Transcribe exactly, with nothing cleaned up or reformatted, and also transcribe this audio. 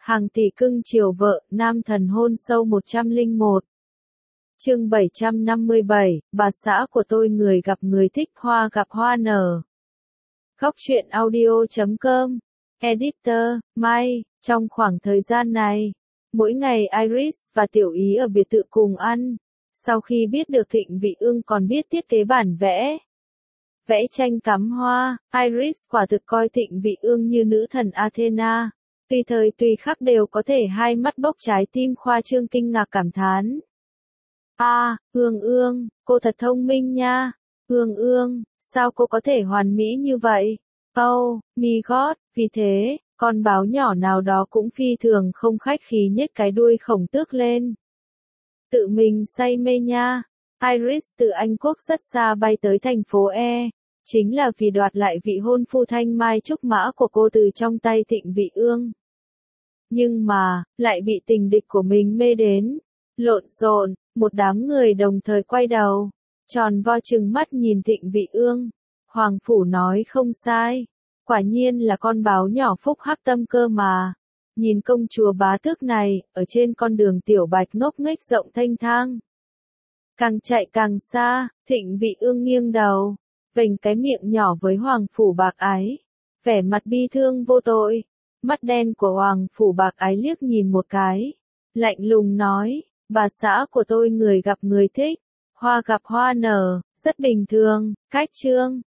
Hàng tỷ cưng chiều vợ, nam thần hôn sâu một trăm lẻ một. Chương bảy trăm năm mươi bảy, bà xã của tôi người gặp người thích, hoa gặp hoa nở. Góc truyện audio chấm com. Editor, Mai, trong khoảng thời gian này, mỗi ngày Iris và Tiểu Ý ở biệt thự cùng ăn. Sau khi biết được Thịnh Vị Ương còn biết thiết kế bản vẽ, vẽ tranh cắm hoa, Iris quả thực coi Thịnh Vị Ương như nữ thần Athena. Tùy thời tùy khắc đều có thể hai mắt bốc trái tim khoa trương kinh ngạc cảm thán. A, à, Ương Ương, cô thật thông minh nha. Ương Ương, sao cô có thể hoàn mỹ như vậy? Oh, my God, vì thế, con báo nhỏ nào đó cũng phi thường không khách khí nhếch cái đuôi khổng tước lên. Tự mình say mê nha. Iris từ Anh Quốc rất xa bay tới thành phố E, chính là vì đoạt lại vị hôn phu thanh mai trúc mã của cô từ trong tay Thịnh Vị Ương. Nhưng mà, lại bị tình địch của mình mê đến. Lộn xộn, một đám người đồng thời quay đầu, tròn vo trừng mắt nhìn Thịnh Vị Ương. Hoàng phủ nói không sai, quả nhiên là con báo nhỏ phúc hắc tâm cơ mà. Nhìn công chúa bá tước này, ở trên con đường tiểu bạch ngốc nghếch rộng thênh thang. Càng chạy càng xa, Thịnh Vị Ương nghiêng đầu, vểnh cái miệng nhỏ với hoàng phủ bạc ái, vẻ mặt bi thương vô tội. Mắt đen của hoàng phủ bạc ái liếc nhìn một cái, lạnh lùng nói, bà xã của tôi người gặp người thích, hoa gặp hoa nở, rất bình thường, cách trương.